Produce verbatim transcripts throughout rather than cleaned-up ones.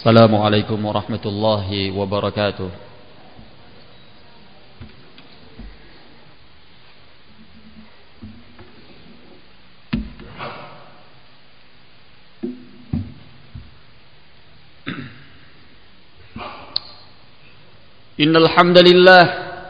Assalamualaikum warahmatullahi wabarakatuh. Innal hamdalillah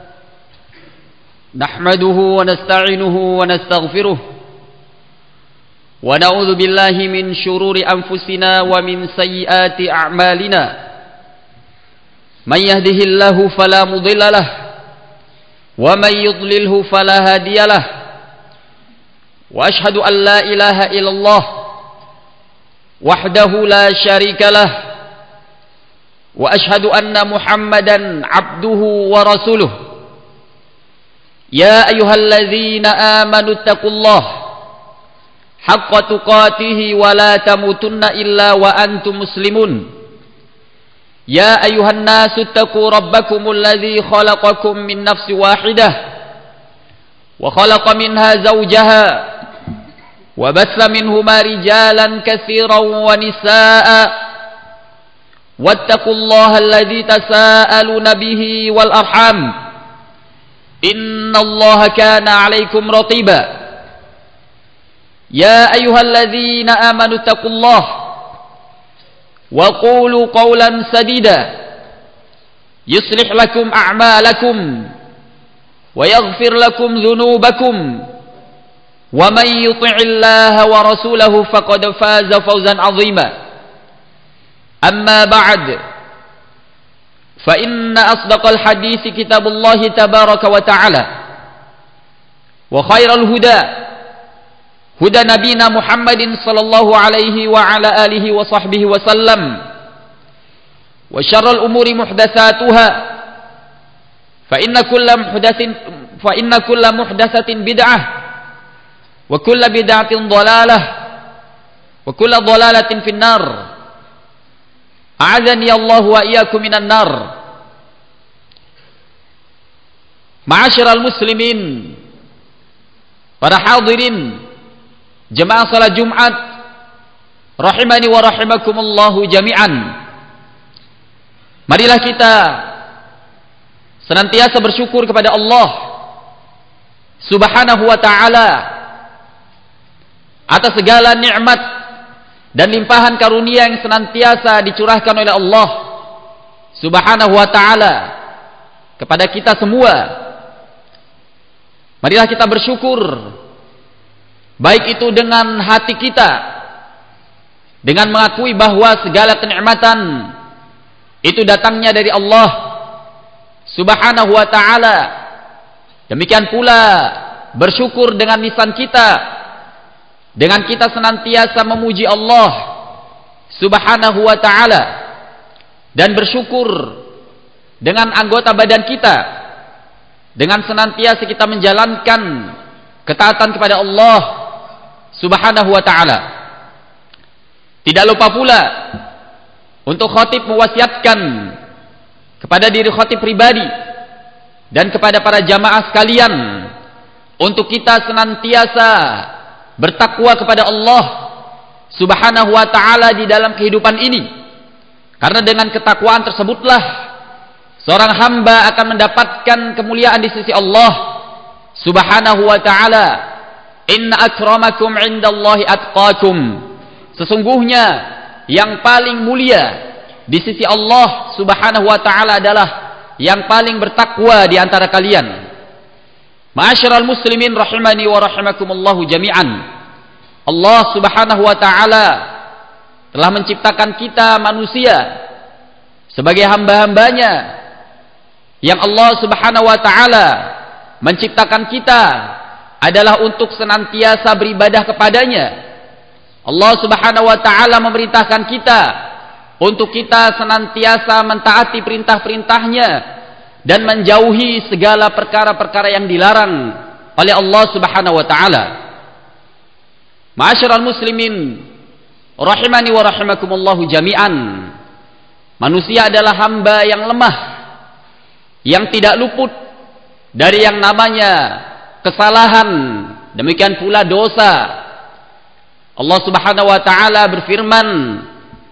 nahmaduhu wa nasta'inuhu wa nastaghfiruh wa na'udzu billahi min shururi anfusina wa min sayyiati a'malina. May yahdihillahu fala mudilla lahu wa may yudlilhu fala hadiya lahu. Wa ashhadu an la ilaha illallah wahdahu la syarika lahu wa ashhadu anna Muhammadan abduhu wa rasuluh. Ya ayyuhalladzina amanu taqullaha haqqa tuqatih wa la tamutunna illa wa antum muslimun. Ya ayyuhan nasu taqu rabbakumul ladzi khalaqakum min nafsin wahidah wa khalaqa minha zawjaha wa batha minhuma rijalan katsiran wa nisaa'a wattaqullaha alladzi tasaaluna bihi wal arham innallaha kana 'alaikum raqiba. يا أيها الذين آمنوا اتقوا الله وقولوا قولا سديدا يصلح لكم أعمالكم ويغفر لكم ذنوبكم ومن يطع الله ورسوله فقد فاز فوزا عظيما. أما بعد فإن أصدق الحديث كتاب الله تبارك وتعالى وخير الهدى هدى نبينا محمد صلى الله عليه وعلى آله وصحبه وسلم وشر الأمور محدثاتها فإن كل محدث فإن كل محدثة بدعة وكل بدعة ضلالة وكل ضلالة في النار. أعاذني الله وإياكم من النار. Ma'asyiral muslimin, para hadirin jemaah salat Jumat rahimani wa rahimakumullahu jami'an. Marilah kita senantiasa bersyukur kepada Allah Subhanahu wa ta'ala atas segala nikmat dan limpahan karunia yang senantiasa dicurahkan oleh Allah Subhanahu wa ta'ala kepada kita semua. Marilah kita bersyukur, baik itu dengan hati kita, dengan mengakui bahwa segala kenikmatan itu datangnya dari Allah Subhanahu wa ta'ala. Demikian pula bersyukur dengan lisan kita, dengan kita senantiasa memuji Allah Subhanahu wa ta'ala, dan bersyukur dengan anggota badan kita, dengan senantiasa kita menjalankan ketaatan kepada Allah Subhanahu wa ta'ala. Tidak lupa pula untuk khatib mewasiatkan kepada diri khatib pribadi dan kepada para jamaah sekalian untuk kita senantiasa bertakwa kepada Allah Subhanahu wa ta'ala di dalam kehidupan ini. Karena dengan ketakwaan tersebutlah seorang hamba akan mendapatkan kemuliaan di sisi Allah Subhanahu wa ta'ala. Inna akramakum indallahi atqakum. Sesungguhnya yang paling mulia di sisi Allah Subhanahu wa ta'ala adalah yang paling bertakwa di antara kalian. Ma'asyiral muslimin rahimani wa rahimakumullahu jami'an. Allah Subhanahu wa ta'ala telah menciptakan kita manusia sebagai hamba-hambanya, yang Allah Subhanahu wa ta'ala menciptakan kita adalah untuk senantiasa beribadah kepadanya. Allah Subhanahu wa ta'ala memerintahkan kita untuk kita senantiasa mentaati perintah-perintahnya dan menjauhi segala perkara-perkara yang dilarang oleh Allah Subhanahu wa ta'ala. Ma'asyiral muslimin rahimani wa rahimakumullahu jami'an. Manusia adalah hamba yang lemah, yang tidak luput dari yang namanya kesalahan, demikian pula dosa. Allah Subhanahu wa ta'ala berfirman,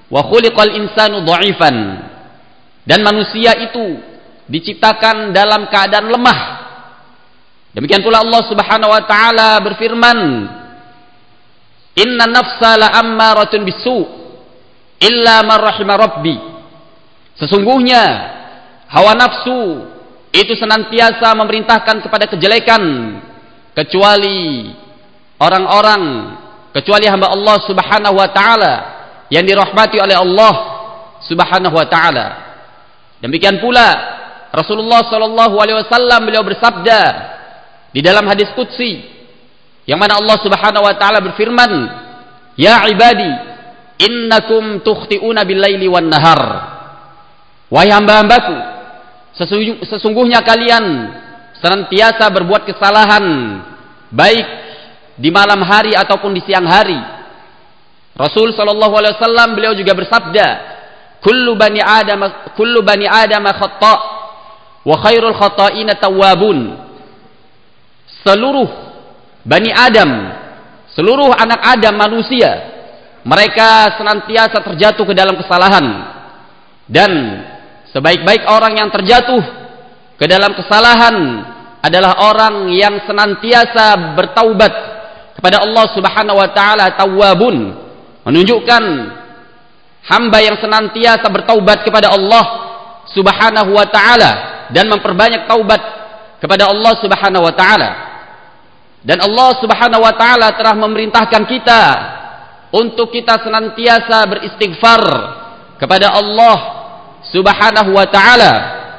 Wa khuliqal insanu dha'ifan. Dan manusia itu diciptakan dalam keadaan lemah. Demikian pula Allah Subhanahu wa taala berfirman, "Inna nafsa la'ammaratun bisu' illa man rahima rabbi." Sesungguhnya hawa nafsu itu senantiasa memerintahkan kepada kejelekan kecuali orang-orang, kecuali hamba Allah Subhanahu wa taala yang dirahmati oleh Allah Subhanahu wa taala. Demikian pula Rasulullah sallallahu alaihi wasallam beliau bersabda di dalam hadis qudsi yang mana Allah Subhanahu wa taala berfirman, "Ya ibadi, innakum tukhti'una bil-laili wan-nahar." Wahai hamba-hambaku, sesungguhnya kalian senantiasa berbuat kesalahan baik di malam hari ataupun di siang hari. Rasul sallallahu alaihi wasallam beliau juga bersabda, "Kullu bani Adam kullu bani Adam khata' wa khairul khata'ina tawwabun." Seluruh Bani Adam, seluruh anak Adam manusia, mereka senantiasa terjatuh ke dalam kesalahan, dan sebaik-baik orang yang terjatuh ke dalam kesalahan adalah orang yang senantiasa bertaubat kepada Allah Subhanahu wa taala, tawwabun, menunjukkan hamba yang senantiasa bertaubat kepada Allah Subhanahu wa taala dan memperbanyak taubat kepada Allah Subhanahu wa taala. Dan Allah Subhanahu wa taala telah memerintahkan kita untuk kita senantiasa beristighfar kepada Allah Subhanahu wa taala.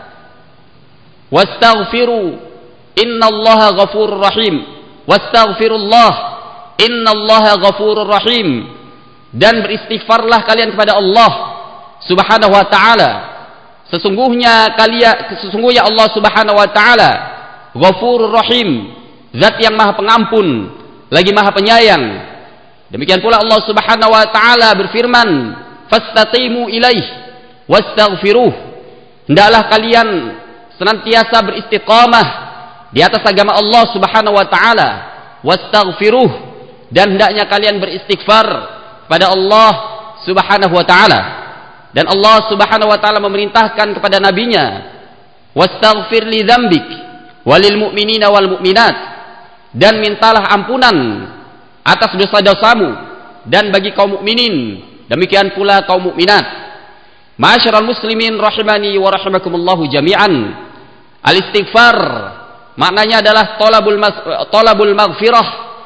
Wastaghfiru innallaha ghafurur rahim. Wastaghfirullah innallaha ghafurur rahim. Dan beristighfarlah kalian kepada Allah Subhanahu wa taala. Sesungguhnya kalian sesungguhnya Allah Subhanahu wa taala Ghafurur Rahim, zat yang maha pengampun lagi maha penyayang. Demikian pula Allah Subhanahu wa taala berfirman, "Fastaqimu ilaih wastaghfiruh." Hendaklah kalian senantiasa beristiqamah di atas agama Allah Subhanahu wa taala, wastaghfiruh, dan hendaknya kalian beristighfar pada Allah Subhanahu wa taala. Dan Allah Subhanahu wa taala memerintahkan kepada nabinya, "Wastaghfir li dzambik walil mu'minina wal mu'minat." Dan mintalah ampunan atas dosa-dosamu dan bagi kaum mukminin, demikian pula kaum mukminat. Ma'asyiral muslimin rahimani wa rahimakumullahu jami'an. Al-istighfar maknanya adalah talabul talabul maghfirah,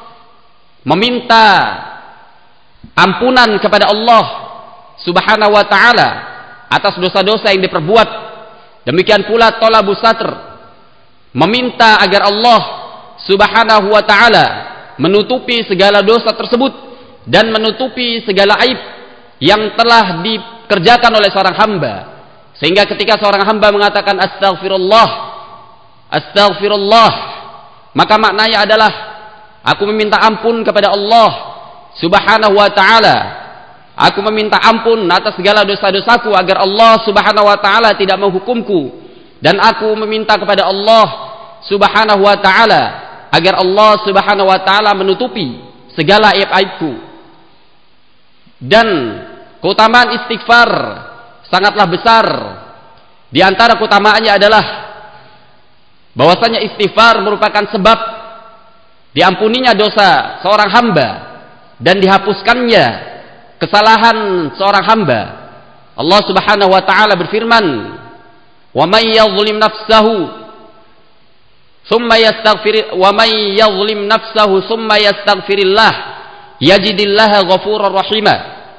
meminta ampunan kepada Allah Subhanahu wa taala atas dosa-dosa yang diperbuat. Demikian pula talabus satr, meminta agar Allah Subhanahu wa taala menutupi segala dosa tersebut dan menutupi segala aib yang telah dikerjakan oleh seorang hamba, sehingga ketika seorang hamba mengatakan astaghfirullah astaghfirullah, maka maknanya adalah aku meminta ampun kepada Allah Subhanahu wa taala, aku meminta ampun atas segala dosa-dosaku agar Allah Subhanahu wa taala tidak menghukumku, dan aku meminta kepada Allah Subhanahu wa taala agar Allah Subhanahu wa taala menutupi segala aib-aibku. Dan keutamaan istighfar sangatlah besar. Di antara keutamaannya adalah bahwasanya istighfar merupakan sebab diampuninya dosa seorang hamba dan dihapuskannya kesalahan seorang hamba. Allah Subhanahu wa taala berfirman, "Wa may yadhlim nafsahu thumma yastaghfir wa may yadhlim nafsahu thumma yastaghfirillah yajidillaha ghafurur rahima."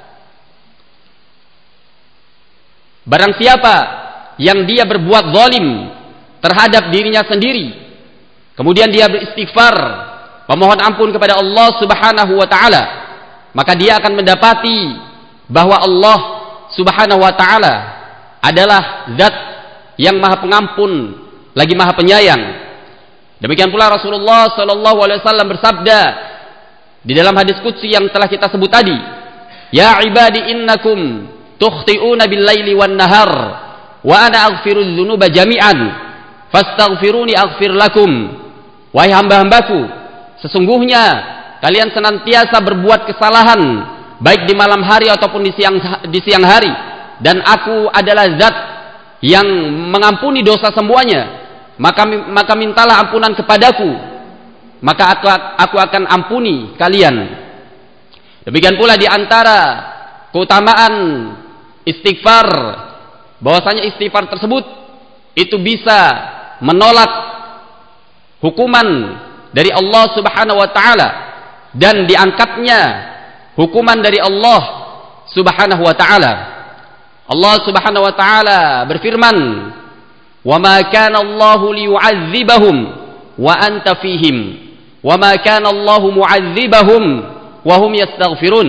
Barang siapa yang dia berbuat zalim terhadap dirinya sendiri, kemudian dia beristighfar, memohon ampun kepada Allah Subhanahu wa taala, maka dia akan mendapati bahwa Allah Subhanahu wa taala adalah zat yang maha pengampun lagi maha penyayang. Demikian pula Rasulullah sallallahu alaihi wasallam bersabda di dalam hadis qudsi yang telah kita sebut tadi, "Ya ibadi innakum tukhti'una bil-laili wan-nahar wa ana aghfirudz dzunuba jami'an fastaghfiruni aghfir lakum." Wahai hamba-hambaku, sesungguhnya kalian senantiasa berbuat kesalahan baik di malam hari ataupun di siang di siang hari, dan aku adalah zat yang mengampuni dosa semuanya, maka maka mintalah ampunan kepadaku, maka aku, aku akan ampuni kalian. Demikian pula di antara keutamaan istighfar, bahwasanya istighfar tersebut itu bisa menolak hukuman dari Allah Subhanahu wa taala dan diangkatnya hukuman dari Allah Subhanahu wa taala. Allah Subhanahu wa taala berfirman, "Wa ma kana Allahu liyu'adzibahum wa anta fihim, wa ma kana Allahu mu'adzibahum wa hum yastaghfirun."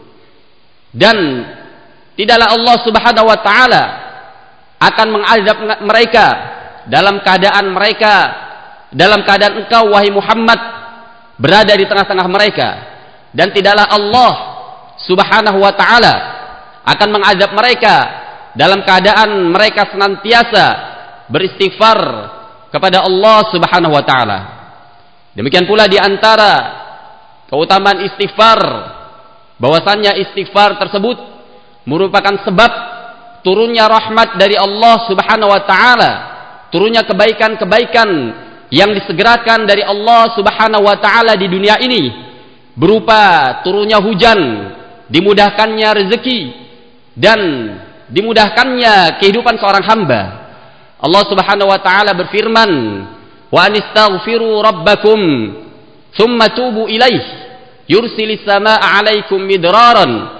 Dan tidaklah Allah Subhanahu wa taala akan mengazab mereka dalam keadaan mereka dalam keadaan engkau wahai Muhammad berada di tengah-tengah mereka, dan tidaklah Allah Subhanahu wa taala akan mengazab mereka dalam keadaan mereka senantiasa beristighfar kepada Allah Subhanahu wa taala. Demikian pula di antara keutamaan istighfar, bahwasannya istighfar tersebut merupakan sebab turunnya rahmat dari Allah Subhanahu wa taala, turunnya kebaikan-kebaikan yang disegerakan dari Allah Subhanahu wa taala di dunia ini, berupa turunnya hujan, dimudahkannya rezeki, dan dimudahkannya kehidupan seorang hamba. Allah Subhanahu wa taala berfirman, "Wa anistaghfiru rabbakum thumma tubu ilaih yursilis samaa'a 'alaikum midraran."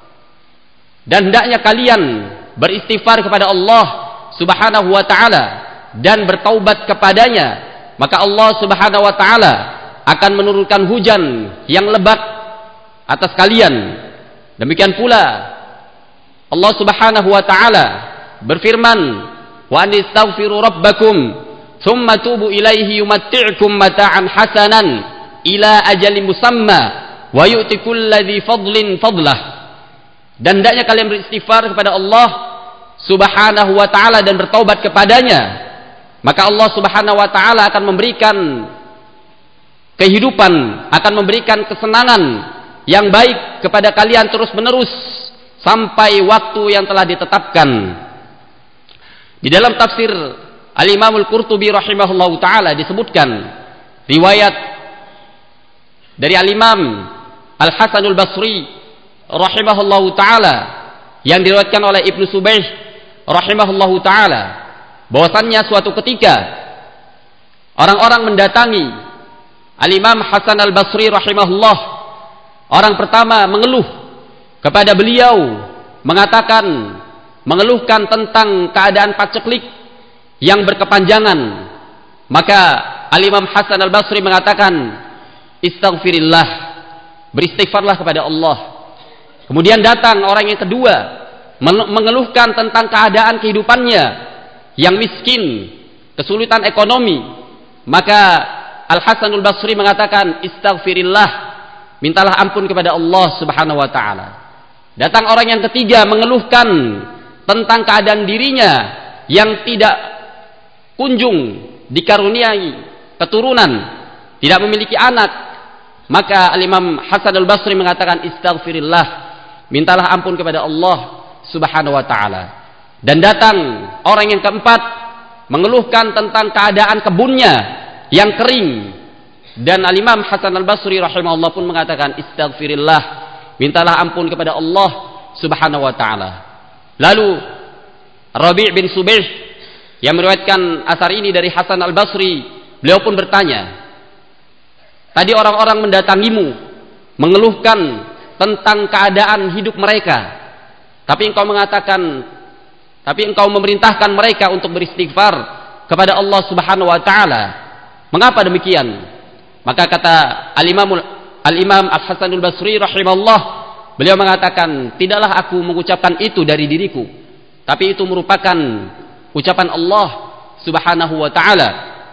Dan hendaknya kalian beristighfar kepada Allah Subhanahu wa taala dan bertaubat kepadanya, maka Allah Subhanahu wa taala akan menurunkan hujan yang lebat atas kalian. Demikian pula Allah Subhanahu wa taala berfirman, "Wa anistaghfiru rabbakum thumma tubu ilaihi yumatti'kum mata'an hasanan ila ajalin musamma wa yu'ti kulli fadlin fadlah." Dan hendaknya kalian beristighfar kepada Allah Subhanahu wa taala dan bertaubat kepadanya, maka Allah Subhanahu wa taala akan memberikan kehidupan, akan memberikan kesenangan yang baik kepada kalian terus-menerus sampai waktu yang telah ditetapkan. Di dalam tafsir Al-Imam Al-Qurtubi rahimahullahu taala disebutkan riwayat dari Al-Imam Al-Hasanul Basri rahimahullahu taala yang diriwayatkan oleh Ibnu Subaih rahimahullahu taala, bahwasannya suatu ketika orang-orang mendatangi Al-Imam Hasan Al-Basri rahimahullah. Orang pertama mengeluh kepada beliau, mengatakan, mengeluhkan tentang keadaan paceklik yang berkepanjangan. Maka Al-Imam Hasan Al-Basri mengatakan, "Istaghfirillah," beristighfarlah kepada Allah. Kemudian datang orang yang kedua, mengeluhkan tentang keadaan kehidupannya yang miskin, kesulitan ekonomi. Maka Al-Hasanul Basri mengatakan, "Istaghfirillah," mintalah ampun kepada Allah Subhanahu wa taala. Datang orang yang ketiga mengeluhkan tentang keadaan dirinya yang tidak kunjung dikaruniai keturunan, tidak memiliki anak. Maka Al-Imam Hasanul Basri mengatakan, "Istaghfirillah," mintalah ampun kepada Allah Subhanahu wa taala. Dan datang orang yang keempat mengeluhkan tentang keadaan kebunnya yang kering, dan Al-Imam Hasan Al-Basri rahimahullah pun mengatakan, "Istaghfirillah," mintalah ampun kepada Allah Subhanahu wa taala. Lalu Rabi' bin Subaih yang meriwayatkan asar ini dari Hasan Al-Basri, beliau pun bertanya, "Tadi orang-orang mendatangimu mengeluhkan tentang keadaan hidup mereka, tapi engkau mengatakan, tapi engkau memerintahkan mereka untuk beristighfar kepada Allah Subhanahu wa taala. Mengapa demikian?" Maka kata Al-Imam Al-Imam Al-Hasanul Basri rahimahullah, beliau mengatakan, "Tidaklah aku mengucapkan itu dari diriku, tapi itu merupakan ucapan Allah Subhanahu wa taala."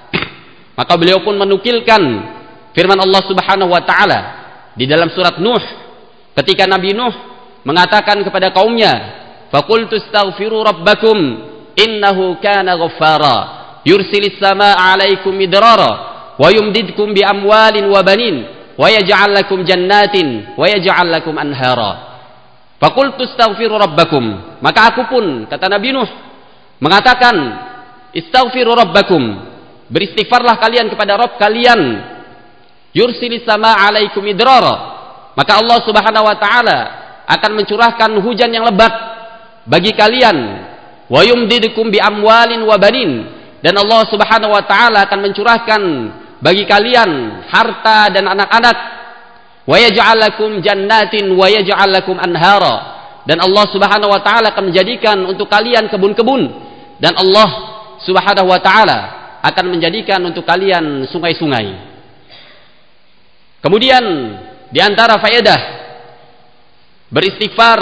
Maka beliau pun menukilkan firman Allah Subhanahu wa taala di dalam surat Nuh, ketika Nabi Nuh mengatakan kepada kaumnya, "Faqultu astaghfiru rabbakum innahu kana ghaffara yursilis samaa'a 'alaikum midrara wa yumdidkum bi amwalin wa banin wa yaj'al lakum jannatin wa yaj'al lakum anhara. Faqultu astaghfiru rabbakum. Maka aku pun, kata Nabi Nuh, mengatakan, istaghfiru rabbakum, beristighfarlah kalian kepada Rabb kalian. Yursilis sama alaikum idrara. Maka Allah Subhanahu wa taala akan mencurahkan hujan yang lebat bagi kalian. Wa yumdidukum bi amwalin wa banin. Dan Allah Subhanahu wa taala akan mencurahkan bagi kalian harta dan anak-anak. Wa yaj'al lakum jannatin wa yaj'al lakum anhara. Dan Allah Subhanahu wa taala akan menjadikan untuk kalian kebun-kebun, dan Allah Subhanahu wa taala akan menjadikan untuk kalian sungai-sungai. Kemudian di antara faedah beristighfar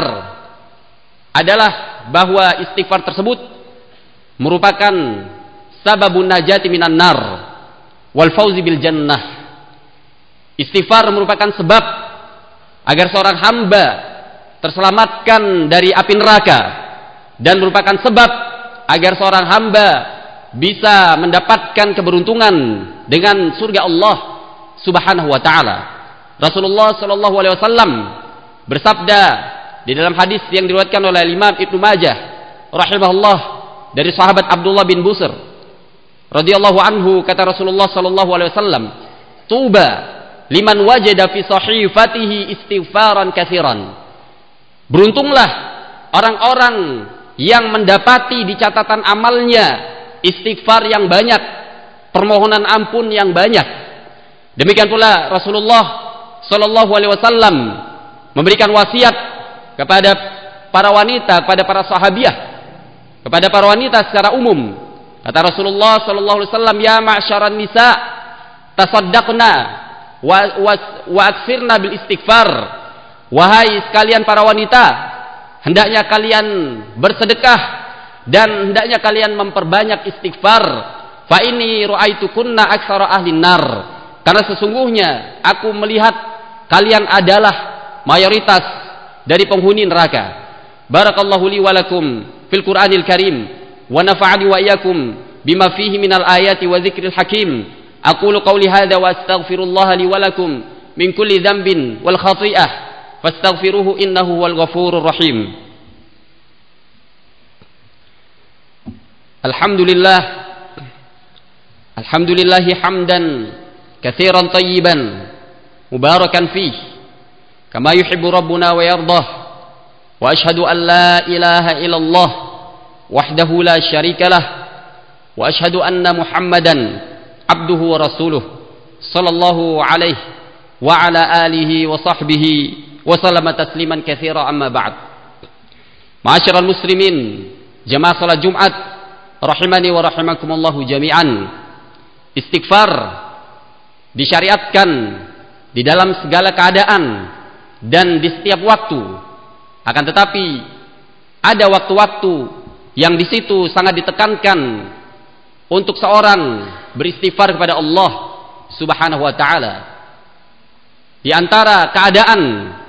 adalah bahwa istighfar tersebut merupakan sababun najati minan nar wal fauzi bil jannah. Istighfar merupakan sebab agar seorang hamba terselamatkan dari api neraka, dan merupakan sebab agar seorang hamba bisa mendapatkan keberuntungan dengan surga Allah Subhanahu wa taala. Rasulullah sallallahu alaihi wasallam bersabda di dalam hadis yang diriwayatkan oleh Imam Ibnu Majah rahimahullah dari sahabat Abdullah bin Busr radhiyallahu anhu, kata Rasulullah sallallahu alaihi wasallam, tuba liman wajada fi sahifatihi istighfaran katsiran. Beruntunglah orang-orang yang mendapati di catatan amalnya istighfar yang banyak, permohonan ampun yang banyak. Demikian pula Rasulullah sallallahu alaihi wasallam memberikan wasiat kepada para wanita, kepada para sahabiah, kepada para wanita secara umum. Kata Rasulullah sallallahu alaihi wasallam, ya ma'syaran nisa tasaddaqna wa wa, wa aksirna bil istighfar. Wahai sekalian para wanita, hendaknya kalian bersedekah dan hendaknya kalian memperbanyak istighfar. Fa inni ra'aitukunna aktsara ahlin nar. Karena sesungguhnya aku melihat kalian adalah mayoritas dari penghuni neraka. Barakallahu li wa lakum fil Qur'anil Karim wa nafa'ani wa iyyakum bima fihi minal ayati wa dzikril hakim. Aqulu qawli hadza wa astaghfirullaha li wa lakum min kulli dhanbin wal khati'ah fastaghfiruhu innahu wal ghafurur rahim. Alhamdulillah, alhamdulillahi hamdan katsiran tayyiban mubarakan fih kama yuhibbu rabbuna wa yardah. Wa ashhadu an la ilaha illallah wahdahu la syarika lah, wa ashhadu anna Muhammadan abduhu wa rasuluh sallallahu alaihi wa ala alihi wa sahbihi wa sallama tasliman katsira, amma ba'd. Ma'asyiral muslimin, jamaah salat Jumat rahimani wa rahimakumullahu jami'an. Istighfar disyariatkan di dalam segala keadaan dan di setiap waktu. Akan tetapi ada waktu-waktu yang di situ sangat ditekankan untuk seorang beristighfar kepada Allah Subhanahu wa taala. Di antara keadaan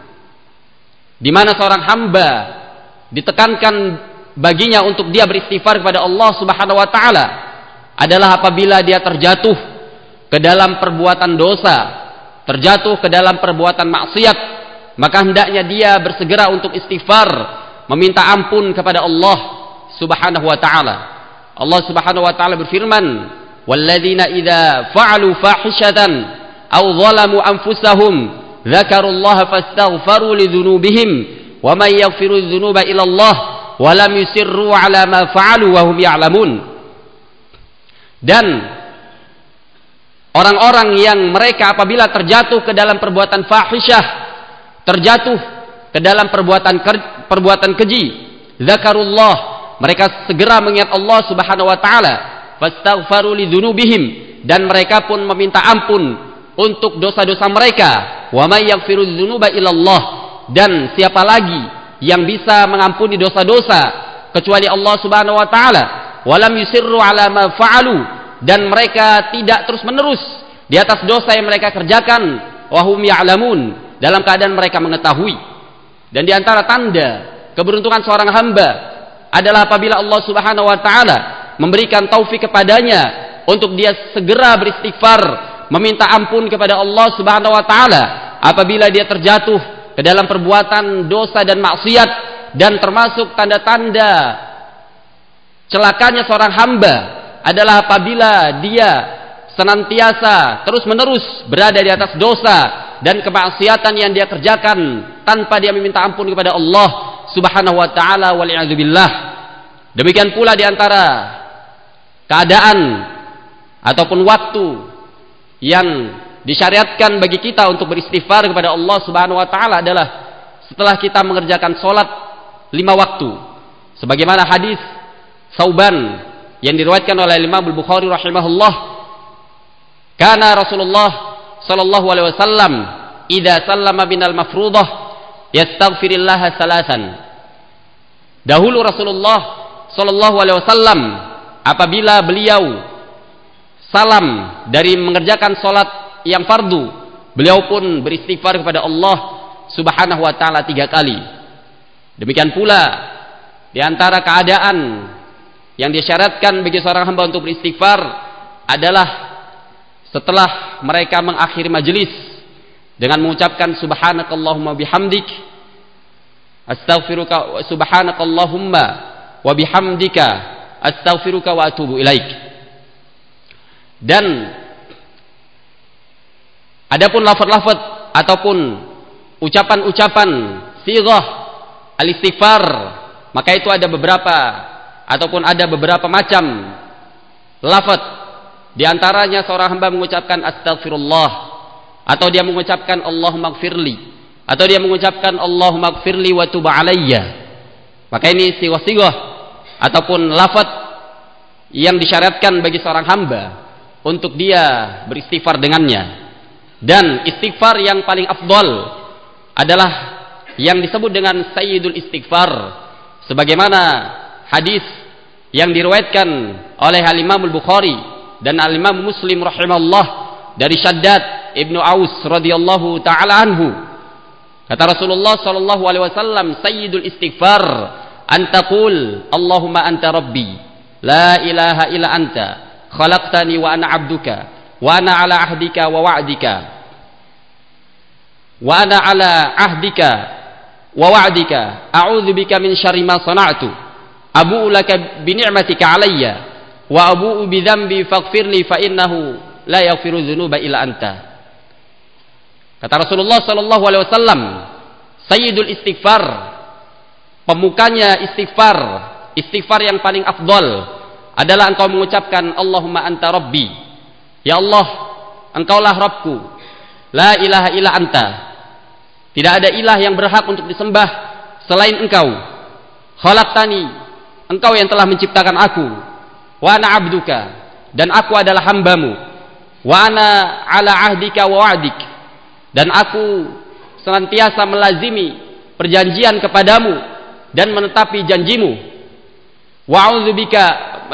di mana seorang hamba ditekankan baginya untuk dia beristighfar kepada Allah Subhanahu wa taala adalah apabila dia terjatuh ke dalam perbuatan dosa, terjatuh ke dalam perbuatan maksiat, maka hendaknya dia bersegera untuk istighfar, meminta ampun kepada Allah Subhanahu wa taala. Allah Subhanahu wa taala berfirman, "Walladzina idza fa'alu fahishatan aw zalamu anfusahum dzakarullaha fastaghfaru lidzunubihim wa may yaghfiru dzunuba illa Allah wa lam yusirru ala ma fa'alu wa hum ya'lamun." Dan orang-orang yang mereka apabila terjatuh ke dalam perbuatan fahisyah, terjatuh ke dalam perbuatan perbuatan keji, zakarullah, mereka segera mengingat Allah Subhanahu wa taala, fastaghfaru lidzunubihim, dan mereka pun meminta ampun untuk dosa-dosa mereka. Wa may yaghfiru dzunuba illallah, dan siapa lagi yang bisa mengampuni dosa-dosa kecuali Allah Subhanahu wa taala. Wa lam yusirru ala ma fa'alu, dan mereka tidak terus-menerus di atas dosa yang mereka kerjakan. Wa hum ya'lamun, dalam keadaan mereka mengetahui. Dan di antara tanda keberuntungan seorang hamba adalah apabila Allah Subhanahu wa taala memberikan taufik kepadanya untuk dia segera beristighfar, meminta ampun kepada Allah Subhanahu wa taala apabila dia terjatuh ke dalam perbuatan dosa dan maksiat, dan termasuk tanda-tanda celakanya seorang hamba adalah apabila dia senantiasa terus-menerus berada di atas dosa dan kemaksiatan yang dia kerjakan tanpa dia meminta ampun kepada Allah Subhanahu wa taala, wal'iyadzubillah. Demikian pula di antara keadaan ataupun waktu yang disyariatkan bagi kita untuk beristighfar kepada Allah Subhanahu wa taala adalah setelah kita mengerjakan salat lima waktu. Sebagaimana hadis Sauban yang diriwayatkan oleh Imam Al-Bukhari rahimahullah, kana Rasulullah sallallahu alaihi wasallam idza sallama minal mafruḍah yastaghfirullah salasan. Dahulu Rasulullah sallallahu alaihi wasallam apabila beliau salam dari mengerjakan salat yang fardu, beliau pun beristighfar kepada Allah Subhanahu wa taala tiga kali. Demikian pula di antara keadaan yang disyaratkan bagi seorang hamba untuk beristighfar adalah setelah mereka mengakhiri majelis dengan mengucapkan subhanakallahumma bihamdik, astaghfiruka subhanakallahumma wa bihamdika astaghfiruka wa atubu ilaik. Dan adapun lafaz-lafaz ataupun ucapan-ucapan sighah al-istighfar, maka itu ada beberapa ataupun ada beberapa macam lafaz. Di antaranya seorang hamba mengucapkan astaghfirullah, atau dia mengucapkan Allahumma gfirli, atau dia mengucapkan Allahumma gfirli wa tub alayya. Maka ini sighah-sighah ataupun lafaz yang disyariatkan bagi seorang hamba untuk dia beristighfar dengannya. Dan istighfar yang paling afdal adalah yang disebut dengan sayyidul istighfar, sebagaimana hadis yang diriwayatkan oleh Al-Imam Al-Bukhari dan Al-Imam Muslim rahimahullah dari Shaddad Ibnu Aus radhiyallahu taala anhu. Kata Rasulullah sallallahu alaihi wasallam, sayyidul istighfar an taqul Allahumma anta rabbi la ilaha illa anta khalaqtani wa ana 'abduka wa ana 'ala ahdika wa wa'dika wa ana 'ala ahdika wa wa'dika a'udzu bika min syarri ma sana'tu abu'u laka bi ni'matika 'alayya wa abu'u bi dzambi faghfirli fa innahu la yaghfiru dzunuba illa anta. Kata Rasulullah sallallahu alaihi wasallam, sayyidul istighfar, pemukanya istighfar, istighfar yang paling afdal adalah engkau mengucapkan Allahumma anta rabbi, ya Allah, engkaulah Rabbku, la ilaha illa anta, tidak ada ilah yang berhak untuk disembah selain engkau, khalaqtani, engkau yang telah menciptakan aku, wa ana abduka, dan aku adalah hambamu, wa ana ala ahdika wa wa'dik, dan aku senantiasa melazimi perjanjian kepadamu dan menetapi janjimu, wa a'udzubika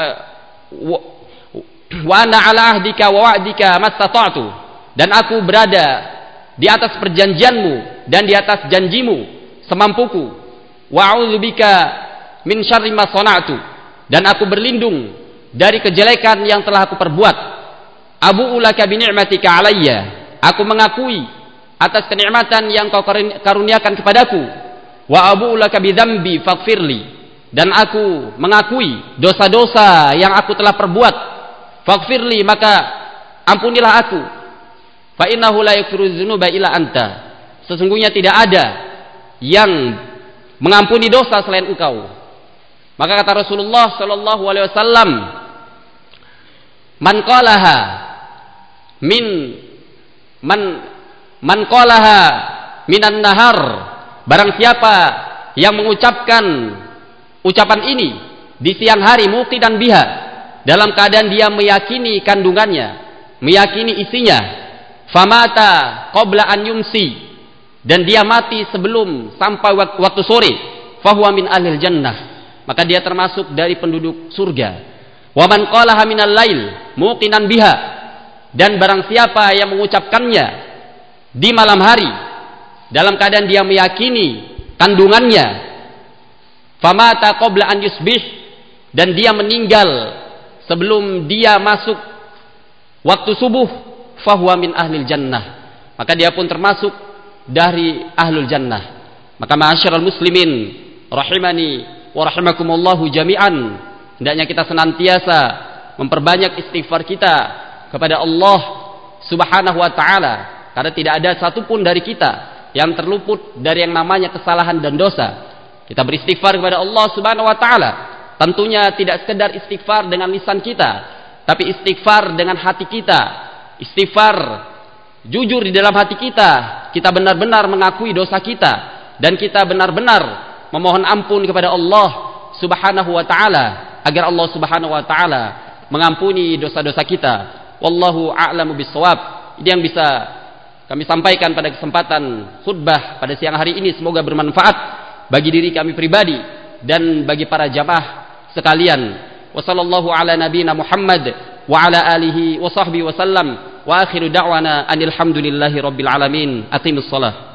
wa ana ala ahdika wa wa'dika mastata'tu, dan aku berada di atas perjanjianmu dan di atas janjimu semampuku, wa a'udzubika min syarri ma sana'tu, dan aku berlindung dari kejelekan yang telah aku perbuat, abu'u laka bi ni'matika 'alayya, aku mengakui atas kenikmatan yang kau karuniakan kepadaku, wa abu'u laka bi dzambi faghfirli, dan aku mengakui dosa-dosa yang aku telah perbuat, faghfirli, maka ampunilah aku, fa innahu la yaghfiru dzunuba illa anta, sesungguhnya tidak ada yang mengampuni dosa selain engkau. Maka kata Rasulullah sallallahu alaihi wasallam, man qalaha min man man qalaha minan nahar, barang siapa yang mengucapkan ucapan ini di siang hari, muqidan biha, dalam keadaan dia meyakini kandungannya, meyakini isinya, famata qabla an yumsi, dan dia mati sebelum sampai waktu sore, fahuwa min ahlil jannah, maka dia termasuk dari penduduk surga. Wa man qalaha minal lail muqinan biha, dan barang siapa yang mengucapkannya di malam hari dalam keadaan dia meyakini kandungannya, famata qabla an yusbih, dan dia meninggal sebelum dia masuk waktu subuh, fahuwa min ahlil jannah, maka dia pun termasuk dari ahlul jannah. Maka ma'asyiral muslimin rahimani wa rahimakumullahu jami'an, hendaknya kita senantiasa memperbanyak istighfar kita kepada Allah Subhanahu wa taala, karena tidak ada satupun dari kita yang terluput dari yang namanya kesalahan dan dosa. Kita beristighfar kepada Allah Subhanahu wa taala, tentunya tidak sekedar istighfar dengan lisan kita, tapi istighfar dengan hati kita. Istighfar jujur di dalam hati kita, kita benar-benar mengakui dosa kita dan kita benar-benar memohon ampun kepada Allah Subhanahu wa taala agar Allah Subhanahu wa taala mengampuni dosa-dosa kita. Wallahu a'lamu bissawab. Ini yang bisa kami sampaikan pada kesempatan khutbah pada siang hari ini, semoga bermanfaat bagi diri kami pribadi dan bagi para jamaah sekalian. Wa sallallahu ala nabiyyina Muhammad wa ala alihi wa sahbihi wa sallam wa akhiru da'wana anil hamdulillahi rabbil alamin. Aqimus shalah.